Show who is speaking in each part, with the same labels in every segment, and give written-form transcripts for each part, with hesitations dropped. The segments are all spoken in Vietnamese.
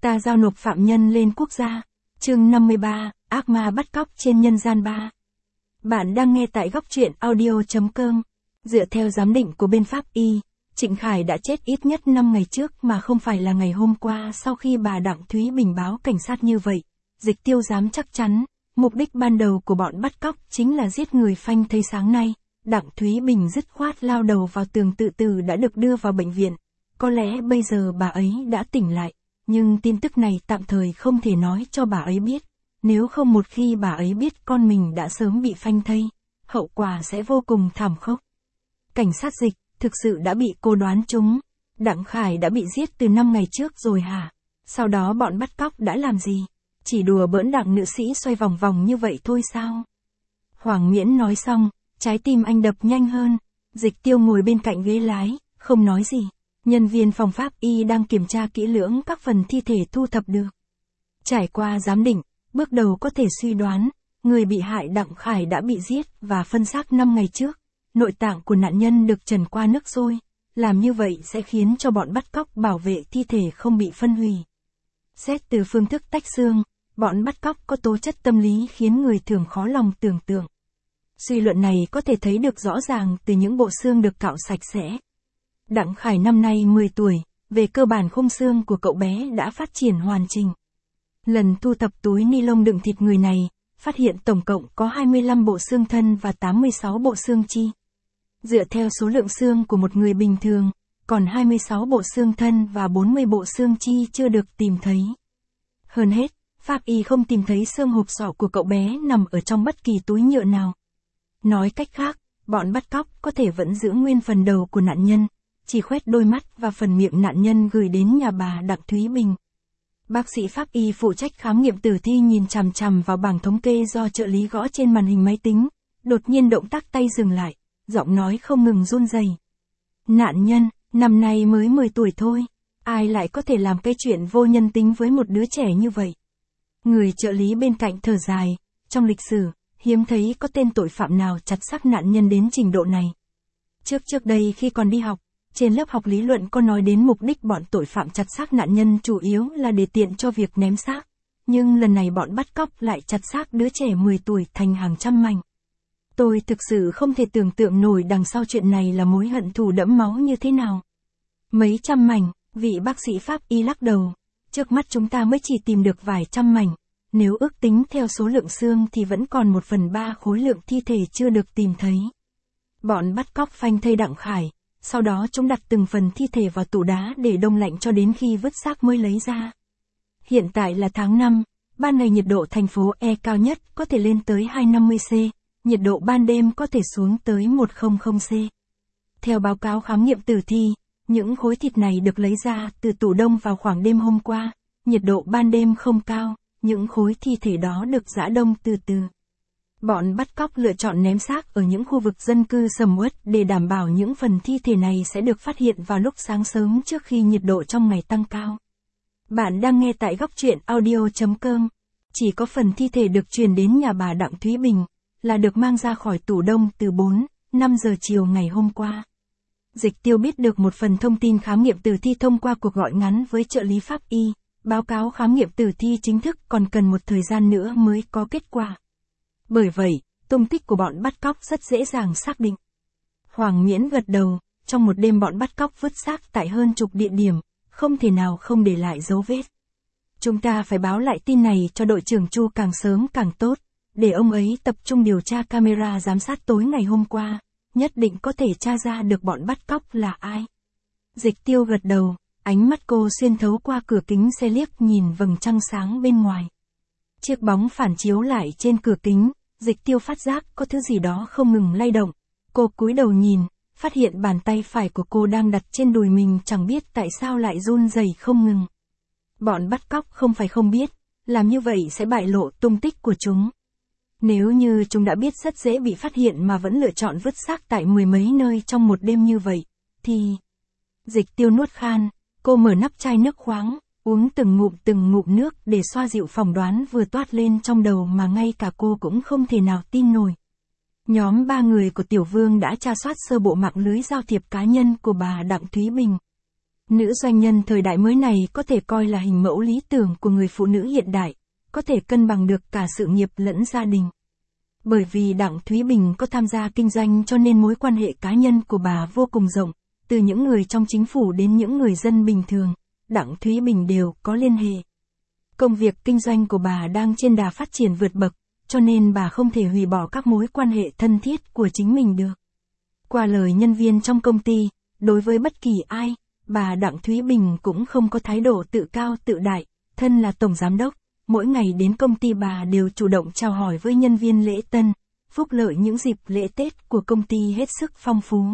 Speaker 1: Ta giao nộp phạm nhân lên quốc gia. Chương 53, ác ma bắt cóc trên nhân gian 3. Bạn đang nghe tại góc truyện audio.com. Dựa theo giám định của bên pháp y, Trịnh Khải đã chết ít nhất 5 ngày trước mà không phải là ngày hôm qua sau khi bà Đặng Thúy Bình báo cảnh sát như vậy. Dịch Tiêu dám chắc chắn, mục đích ban đầu của bọn bắt cóc chính là giết người phanh thây sáng nay. Đặng Thúy Bình dứt khoát lao đầu vào tường tự tử đã được đưa vào bệnh viện. Có lẽ bây giờ bà ấy đã tỉnh lại, nhưng tin tức này tạm thời không thể nói cho bà ấy biết. Nếu không một khi bà ấy biết con mình đã sớm bị phanh thây, hậu quả sẽ vô cùng thảm khốc. Cảnh sát Dịch, thực sự đã bị cô đoán trúng. Đặng Khải đã bị giết từ 5 ngày trước rồi hả? Sau đó bọn bắt cóc đã làm gì? Chỉ đùa bỡn Đặng nữ sĩ xoay vòng vòng như vậy thôi sao? Hoàng Miễn nói xong, trái tim anh đập nhanh hơn. Dịch Tiêu ngồi bên cạnh ghế lái, không nói gì. Nhân viên phòng pháp y đang kiểm tra kỹ lưỡng các phần thi thể thu thập được. Trải qua giám định, bước đầu có thể suy đoán, người bị hại Đặng Khải đã bị giết và phân xác 5 ngày trước. Nội tạng của nạn nhân được trần qua nước sôi. Làm như vậy sẽ khiến cho bọn bắt cóc bảo vệ thi thể không bị phân hủy. Xét từ phương thức tách xương, bọn bắt cóc có tố chất tâm lý khiến người thường khó lòng tưởng tượng. Suy luận này có thể thấy được rõ ràng từ những bộ xương được cạo sạch sẽ. Đặng Khải năm nay 10 tuổi, về cơ bản khung xương của cậu bé đã phát triển hoàn chỉnh. Lần thu thập túi ni lông đựng thịt người này, phát hiện tổng cộng có 25 bộ xương thân và 86 bộ xương chi. Dựa theo số lượng xương của một người bình thường, còn 26 bộ xương thân và 40 bộ xương chi chưa được tìm thấy. Hơn hết, pháp y không tìm thấy xương hộp sọ của cậu bé nằm ở trong bất kỳ túi nhựa nào. Nói cách khác, bọn bắt cóc có thể vẫn giữ nguyên phần đầu của nạn nhân, chỉ khoét đôi mắt và phần miệng nạn nhân gửi đến nhà bà Đặng Thúy Bình. Bác sĩ pháp y phụ trách khám nghiệm tử thi nhìn chằm chằm vào bảng thống kê do trợ lý gõ trên màn hình máy tính, đột nhiên động tác tay dừng lại, giọng nói không ngừng run rẩy. Nạn nhân, năm nay mới 10 tuổi thôi, ai lại có thể làm cái chuyện vô nhân tính với một đứa trẻ như vậy? Người trợ lý bên cạnh thở dài, trong lịch sử, hiếm thấy có tên tội phạm nào chặt xác nạn nhân đến trình độ này. Trước đây khi còn đi học, trên lớp học lý luận có nói đến mục đích bọn tội phạm chặt xác nạn nhân chủ yếu là để tiện cho việc ném xác. Nhưng lần này bọn bắt cóc lại chặt xác đứa trẻ 10 tuổi thành hàng trăm mảnh. Tôi thực sự không thể tưởng tượng nổi đằng sau chuyện này là mối hận thù đẫm máu như thế nào. Mấy trăm mảnh, vị bác sĩ pháp y lắc đầu. Trước mắt chúng ta mới chỉ tìm được vài trăm mảnh. Nếu ước tính theo số lượng xương thì vẫn còn 1/3 khối lượng thi thể chưa được tìm thấy. Bọn bắt cóc phanh thây Đặng Khải. Sau đó chúng đặt từng phần thi thể vào tủ đá để đông lạnh cho đến khi vứt xác mới lấy ra. Hiện tại là tháng 5, ban ngày nhiệt độ thành phố E cao nhất có thể lên tới 250°C, nhiệt độ ban đêm có thể xuống tới 100°C. Theo báo cáo khám nghiệm tử thi, những khối thịt này được lấy ra từ tủ đông vào khoảng đêm hôm qua, nhiệt độ ban đêm không cao, những khối thi thể đó được giã đông từ từ. Bọn bắt cóc lựa chọn ném xác ở những khu vực dân cư sầm uất để đảm bảo những phần thi thể này sẽ được phát hiện vào lúc sáng sớm trước khi nhiệt độ trong ngày tăng cao. Bạn đang nghe tại góc truyện audio.com. Chỉ có phần thi thể được truyền đến nhà bà Đặng Thúy Bình, là được mang ra khỏi tủ đông từ 4-5 giờ chiều ngày hôm qua. Dịch Tiêu biết được một phần thông tin khám nghiệm tử thi thông qua cuộc gọi ngắn với trợ lý pháp y. Báo cáo khám nghiệm tử thi chính thức còn cần một thời gian nữa mới có kết quả. Bởi vậy, tung tích của bọn bắt cóc rất dễ dàng xác định. Hoàng Miễn gật đầu, trong một đêm bọn bắt cóc vứt xác tại hơn chục địa điểm, không thể nào không để lại dấu vết. Chúng ta phải báo lại tin này cho đội trưởng Chu càng sớm càng tốt, để ông ấy tập trung điều tra camera giám sát tối ngày hôm qua, nhất định có thể tra ra được bọn bắt cóc là ai. Dịch Tiêu gật đầu, ánh mắt cô xuyên thấu qua cửa kính xe liếc nhìn vầng trăng sáng bên ngoài. Chiếc bóng phản chiếu lại trên cửa kính, Dịch Tiêu phát giác có thứ gì đó không ngừng lay động. Cô cúi đầu nhìn, phát hiện bàn tay phải của cô đang đặt trên đùi mình chẳng biết tại sao lại run rẩy không ngừng. Bọn bắt cóc không phải không biết, làm như vậy sẽ bại lộ tung tích của chúng. Nếu như chúng đã biết rất dễ bị phát hiện mà vẫn lựa chọn vứt xác tại 10 mấy nơi trong một đêm như vậy, thì... Dịch Tiêu nuốt khan, cô mở nắp chai nước khoáng, uống từng ngụm nước để xoa dịu phỏng đoán vừa toát lên trong đầu mà ngay cả cô cũng không thể nào tin nổi. Nhóm 3 người của Tiểu Vương đã tra soát sơ bộ mạng lưới giao thiệp cá nhân của bà Đặng Thúy Bình. Nữ doanh nhân thời đại mới này có thể coi là hình mẫu lý tưởng của người phụ nữ hiện đại, có thể cân bằng được cả sự nghiệp lẫn gia đình. Bởi vì Đặng Thúy Bình có tham gia kinh doanh cho nên mối quan hệ cá nhân của bà vô cùng rộng, từ những người trong chính phủ đến những người dân bình thường, Đặng Thúy Bình đều có liên hệ. Công việc kinh doanh của bà đang trên đà phát triển vượt bậc, cho nên bà không thể hủy bỏ các mối quan hệ thân thiết của chính mình được. Qua lời nhân viên trong công ty, đối với bất kỳ ai, bà Đặng Thúy Bình cũng không có thái độ tự cao tự đại, thân là tổng giám đốc, mỗi ngày đến công ty bà đều chủ động chào hỏi với nhân viên lễ tân, phúc lợi những dịp lễ Tết của công ty hết sức phong phú.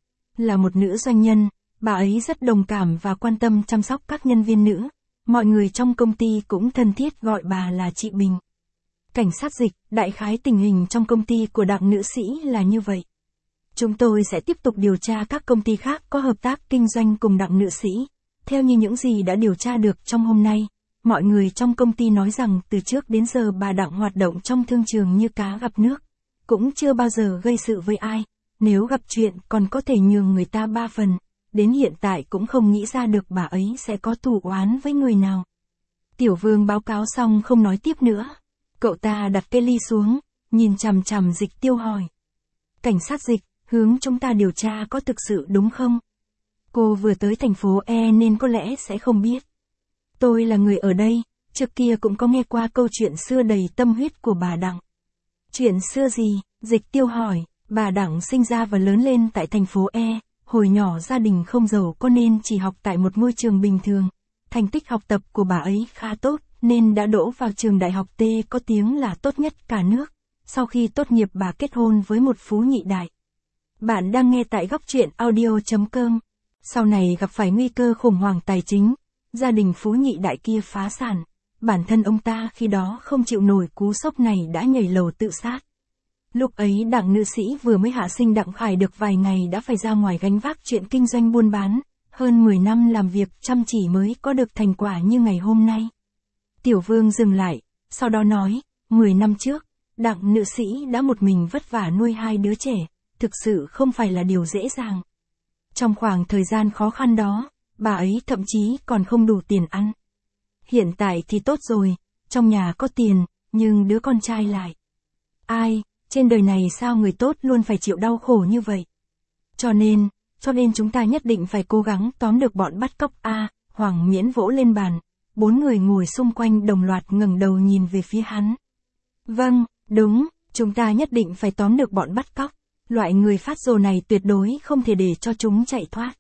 Speaker 1: Là một nữ doanh nhân, bà ấy rất đồng cảm và quan tâm chăm sóc các nhân viên nữ, mọi người trong công ty cũng thân thiết gọi bà là chị Bình. Cảnh sát Dịch, đại khái tình hình trong công ty của Đặng nữ sĩ là như vậy. Chúng tôi sẽ tiếp tục điều tra các công ty khác có hợp tác kinh doanh cùng Đặng nữ sĩ. Theo như những gì đã điều tra được trong hôm nay, mọi người trong công ty nói rằng từ trước đến giờ bà Đặng hoạt động trong thương trường như cá gặp nước, cũng chưa bao giờ gây sự với ai, nếu gặp chuyện còn có thể nhường người ta 3 phần, đến hiện tại cũng không nghĩ ra được bà ấy sẽ có thù oán với người nào. Tiểu Vương báo cáo xong không nói tiếp nữa. Cậu ta đặt cái ly xuống, nhìn chằm chằm Dịch Tiêu hỏi. Cảnh sát Dịch, hướng chúng ta điều tra có thực sự đúng không? Cô vừa tới thành phố E nên có lẽ sẽ không biết. Tôi là người ở đây, trước kia cũng có nghe qua câu chuyện xưa đầy tâm huyết của bà Đặng. Chuyện xưa gì? Dịch Tiêu hỏi. Bà Đặng sinh ra và lớn lên tại thành phố E, hồi nhỏ gia đình không giàu có nên chỉ học tại một ngôi trường bình thường. Thành tích học tập của bà ấy khá tốt, nên đã đỗ vào trường đại học T có tiếng là tốt nhất cả nước. Sau khi tốt nghiệp bà kết hôn với một phú nhị đại. Bạn đang nghe tại góc truyện audio.com. Sau này gặp phải nguy cơ khủng hoảng tài chính, gia đình phú nhị đại kia phá sản. Bản thân ông ta khi đó không chịu nổi cú sốc này đã nhảy lầu tự sát. Lúc ấy Đặng nữ sĩ vừa mới hạ sinh Đặng Khải được vài ngày đã phải ra ngoài gánh vác chuyện kinh doanh buôn bán, hơn 10 năm làm việc chăm chỉ mới có được thành quả như ngày hôm nay. Tiểu Vương dừng lại, sau đó nói, 10 năm trước, Đặng nữ sĩ đã một mình vất vả nuôi 2 đứa trẻ, thực sự không phải là điều dễ dàng. Trong khoảng thời gian khó khăn đó, bà ấy thậm chí còn không đủ tiền ăn. Hiện tại thì tốt rồi, trong nhà có tiền, nhưng đứa con trai lại. Ai, trên đời này sao người tốt luôn phải chịu đau khổ như vậy? Cho nên chúng ta nhất định phải cố gắng tóm được bọn bắt cóc A. Hoàng Miễn vỗ lên bàn, 4 người ngồi xung quanh đồng loạt ngẩng đầu nhìn về phía hắn. Vâng, đúng, chúng ta nhất định phải tóm được bọn bắt cóc. Loại người phát rồ này tuyệt đối không thể để cho chúng chạy thoát.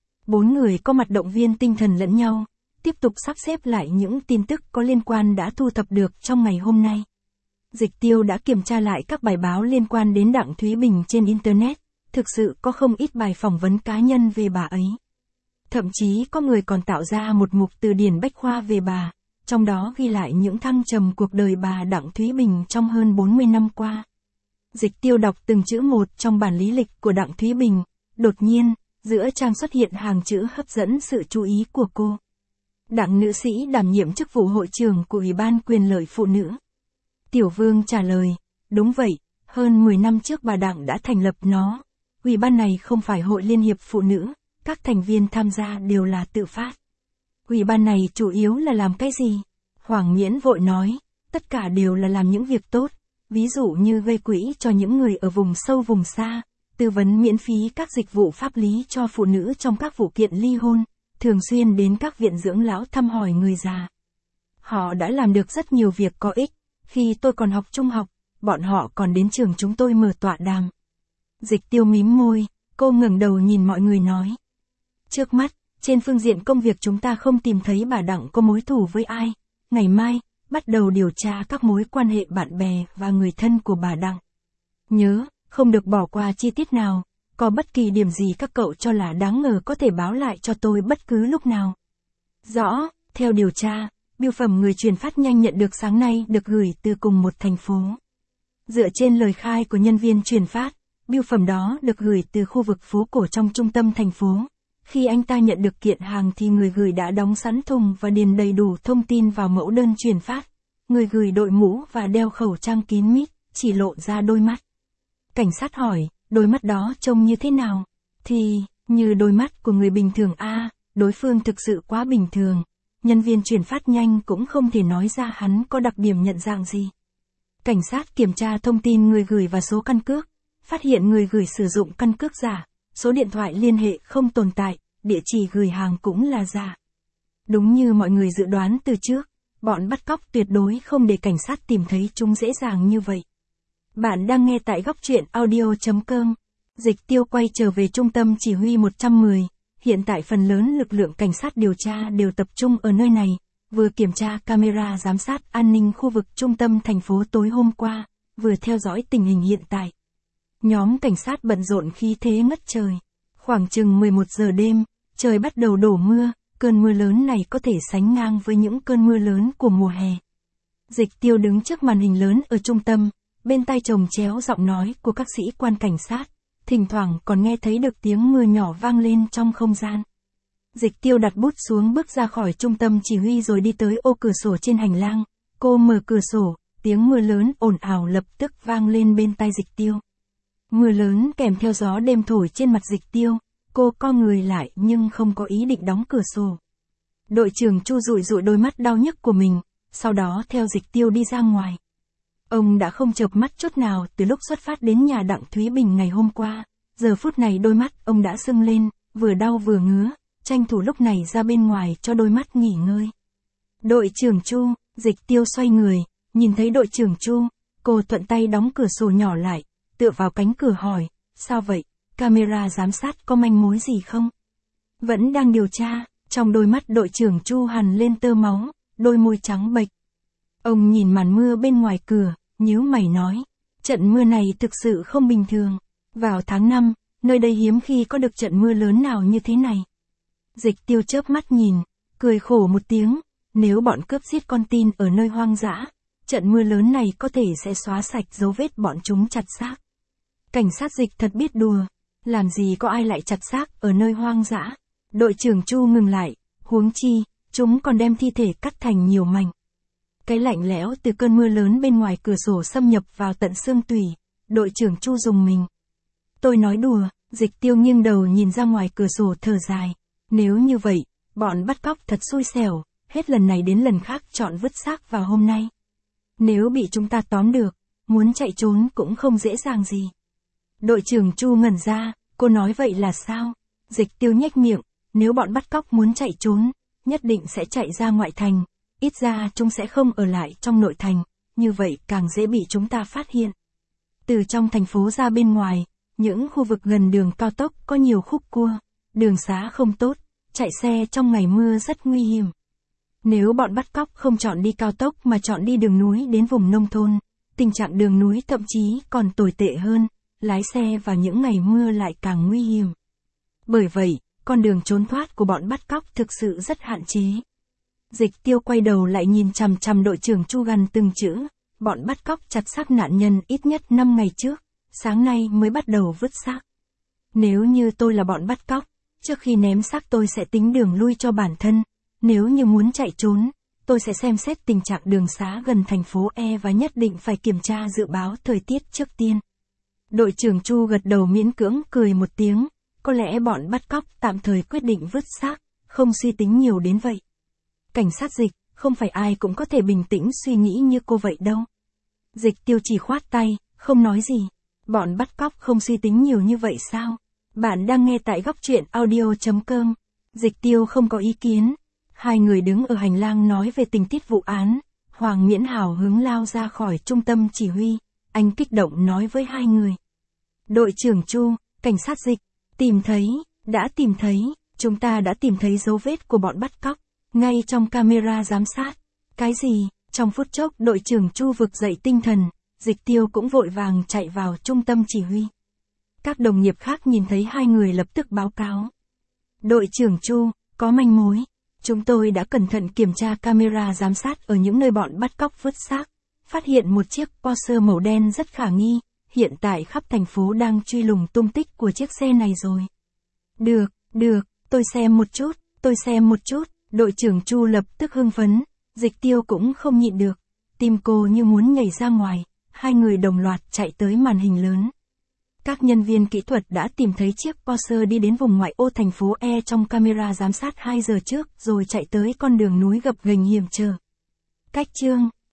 Speaker 1: 4 người có mặt động viên tinh thần lẫn nhau, tiếp tục sắp xếp lại những tin tức có liên quan đã thu thập được trong ngày hôm nay. Dịch Tiêu đã kiểm tra lại các bài báo liên quan đến Đặng Thúy Bình trên Internet, thực sự có không ít bài phỏng vấn cá nhân về bà ấy. Thậm chí có người còn tạo ra một mục từ điển bách khoa về bà, trong đó ghi lại những thăng trầm cuộc đời bà Đặng Thúy Bình trong hơn 40 năm qua. Dịch Tiêu đọc từng chữ một trong bản lý lịch của Đặng Thúy Bình, đột nhiên, giữa trang xuất hiện hàng chữ hấp dẫn sự chú ý của cô. Đặng nữ sĩ đảm nhiệm chức vụ hội trưởng của Ủy ban Quyền lợi Phụ nữ. Tiểu Vương trả lời, đúng vậy, hơn 10 năm trước bà Đặng đã thành lập nó. Ủy ban này không phải hội liên hiệp phụ nữ, các thành viên tham gia đều là tự phát. Ủy ban này chủ yếu là làm cái gì? Hoàng Miễn vội nói, tất cả đều là làm những việc tốt, ví dụ như gây quỹ cho những người ở vùng sâu vùng xa, tư vấn miễn phí các dịch vụ pháp lý cho phụ nữ trong các vụ kiện ly hôn, thường xuyên đến các viện dưỡng lão thăm hỏi người già. Họ đã làm được rất nhiều việc có ích. Khi tôi còn học trung học, bọn họ còn đến trường chúng tôi mở tọa đàm. Dịch Tiêu mím môi, cô ngẩng đầu nhìn mọi người nói. Trước mắt, trên phương diện công việc chúng ta không tìm thấy bà Đặng có mối thù với ai. Ngày mai, bắt đầu điều tra các mối quan hệ bạn bè và người thân của bà Đặng. Nhớ, không được bỏ qua chi tiết nào, có bất kỳ điểm gì các cậu cho là đáng ngờ có thể báo lại cho tôi bất cứ lúc nào. Rõ, theo điều tra, bưu phẩm người truyền phát nhanh nhận được sáng nay được gửi từ cùng một thành phố. Dựa trên lời khai của nhân viên truyền phát, bưu phẩm đó được gửi từ khu vực phố cổ trong trung tâm thành phố. Khi anh ta nhận được kiện hàng thì người gửi đã đóng sẵn thùng và điền đầy đủ thông tin vào mẫu đơn truyền phát. Người gửi đội mũ và đeo khẩu trang kín mít, chỉ lộ ra đôi mắt. Cảnh sát hỏi, đôi mắt đó trông như thế nào? Thì, như đôi mắt của người bình thường a. đối phương thực sự quá bình thường. Nhân viên chuyển phát nhanh cũng không thể nói ra hắn có đặc điểm nhận dạng gì. Cảnh sát kiểm tra thông tin người gửi và số căn cước, phát hiện người gửi sử dụng căn cước giả, số điện thoại liên hệ không tồn tại, địa chỉ gửi hàng cũng là giả. Đúng như mọi người dự đoán từ trước, bọn bắt cóc tuyệt đối không để cảnh sát tìm thấy chúng dễ dàng như vậy. Bạn đang nghe tại góc truyện audio.com. Dịch Tiêu quay trở về trung tâm chỉ huy 110, hiện tại phần lớn lực lượng cảnh sát điều tra đều tập trung ở nơi này, vừa kiểm tra camera giám sát an ninh khu vực trung tâm thành phố tối hôm qua, vừa theo dõi tình hình hiện tại. Nhóm cảnh sát bận rộn khí thế ngất trời. Khoảng chừng 11 giờ đêm, trời bắt đầu đổ mưa, cơn mưa lớn này có thể sánh ngang với những cơn mưa lớn của mùa hè. Dịch Tiêu đứng trước màn hình lớn ở trung tâm, bên tai chồng chéo giọng nói của các sĩ quan cảnh sát, thỉnh thoảng còn nghe thấy được tiếng mưa nhỏ vang lên trong không gian. Dịch Tiêu đặt bút xuống bước ra khỏi trung tâm chỉ huy rồi đi tới ô cửa sổ trên hành lang. Cô mở cửa sổ, tiếng mưa lớn ồn ào lập tức vang lên bên tai Dịch Tiêu. Mưa lớn kèm theo gió đêm thổi trên mặt Dịch Tiêu, cô co người lại nhưng không có ý định đóng cửa sổ. Đội trưởng Chu dụi dụi đôi mắt đau nhức của mình, sau đó theo Dịch Tiêu đi ra ngoài. Ông đã không chợp mắt chút nào từ lúc xuất phát đến nhà Đặng Thúy Bình ngày hôm qua. Giờ phút này đôi mắt ông đã sưng lên, vừa đau vừa ngứa, tranh thủ lúc này ra bên ngoài cho đôi mắt nghỉ ngơi. Đội trưởng Chu, Dịch Tiêu xoay người, nhìn thấy đội trưởng Chu, cô thuận tay đóng cửa sổ nhỏ lại, tựa vào cánh cửa hỏi, sao vậy, camera giám sát có manh mối gì không? Vẫn đang điều tra, trong đôi mắt đội trưởng Chu hằn lên tơ máu, đôi môi trắng bệch. Ông nhìn màn mưa bên ngoài cửa, nhíu mày nói, trận mưa này thực sự không bình thường. Vào tháng 5, nơi đây hiếm khi có được trận mưa lớn nào như thế này. Dịch Tiêu chớp mắt nhìn, cười khổ một tiếng, nếu bọn cướp giết con tin ở nơi hoang dã, trận mưa lớn này có thể sẽ xóa sạch dấu vết bọn chúng chặt xác. Cảnh sát Dịch thật biết đùa, làm gì có ai lại chặt xác ở nơi hoang dã. Đội trưởng Chu ngừng lại, huống chi, chúng còn đem thi thể cắt thành nhiều mảnh. Cái lạnh lẽo từ cơn mưa lớn bên ngoài cửa sổ xâm nhập vào tận xương tủy, đội trưởng Chu rùng mình. Tôi nói đùa, Dịch Tiêu nghiêng đầu nhìn ra ngoài cửa sổ thở dài. Nếu như vậy, bọn bắt cóc thật xui xẻo, hết lần này đến lần khác chọn vứt xác vào hôm nay. Nếu bị chúng ta tóm được, muốn chạy trốn cũng không dễ dàng gì. Đội trưởng Chu ngẩn ra, cô nói vậy là sao? Dịch Tiêu nhếch miệng, nếu bọn bắt cóc muốn chạy trốn, nhất định sẽ chạy ra ngoại thành, ít ra chúng sẽ không ở lại trong nội thành, như vậy càng dễ bị chúng ta phát hiện. Từ trong thành phố ra bên ngoài, những khu vực gần đường cao tốc có nhiều khúc cua, đường xá không tốt, chạy xe trong ngày mưa rất nguy hiểm. Nếu bọn bắt cóc không chọn đi cao tốc mà chọn đi đường núi đến vùng nông thôn, tình trạng đường núi thậm chí còn tồi tệ hơn, lái xe vào những ngày mưa lại càng nguy hiểm. Bởi vậy, con đường trốn thoát của bọn bắt cóc thực sự rất hạn chế. Dịch Tiêu quay đầu lại nhìn chằm chằm đội trưởng Chu gần từng chữ, bọn bắt cóc chặt xác nạn nhân ít nhất 5 ngày trước, sáng nay mới bắt đầu vứt xác. Nếu như tôi là bọn bắt cóc, trước khi ném xác tôi sẽ tính đường lui cho bản thân, nếu như muốn chạy trốn, tôi sẽ xem xét tình trạng đường xá gần thành phố E và nhất định phải kiểm tra dự báo thời tiết trước tiên. Đội trưởng Chu gật đầu miễn cưỡng cười một tiếng, có lẽ bọn bắt cóc tạm thời quyết định vứt xác, không suy tính nhiều đến vậy. Cảnh sát Dịch, không phải ai cũng có thể bình tĩnh suy nghĩ như cô vậy đâu. Dịch Tiêu chỉ khoát tay, không nói gì. Bọn bắt cóc không suy tính nhiều như vậy sao? Bạn đang nghe tại góc truyện audio.com. Dịch Tiêu không có ý kiến. Hai người đứng ở hành lang nói về tình tiết vụ án. Hoàng Miễn hào hứng lao ra khỏi trung tâm chỉ huy. Anh kích động nói với hai người. Đội trưởng Chu, cảnh sát Dịch, đã tìm thấy, chúng ta đã tìm thấy dấu vết của bọn bắt cóc, ngay trong camera giám sát. Cái gì? Trong phút chốc đội trưởng Chu vực dậy tinh thần, Dịch Tiêu cũng vội vàng chạy vào trung tâm chỉ huy. Các đồng nghiệp khác nhìn thấy hai người lập tức báo cáo. Đội trưởng Chu, có manh mối. Chúng tôi đã cẩn thận kiểm tra camera giám sát ở những nơi bọn bắt cóc vứt xác, phát hiện một chiếc Porsche màu đen rất khả nghi, hiện tại khắp thành phố đang truy lùng tung tích của chiếc xe này rồi. Được, tôi xem một chút, đội trưởng Chu lập tức hưng phấn, Dịch Tiêu cũng không nhịn được, tim cô như muốn nhảy ra ngoài, hai người đồng loạt chạy tới màn hình lớn. Các nhân viên kỹ thuật đã tìm thấy chiếc Porsche đi đến vùng ngoại ô thành phố E trong camera giám sát 2 giờ trước rồi chạy tới con đường núi gập ghềnh hiểm trở. Cách chương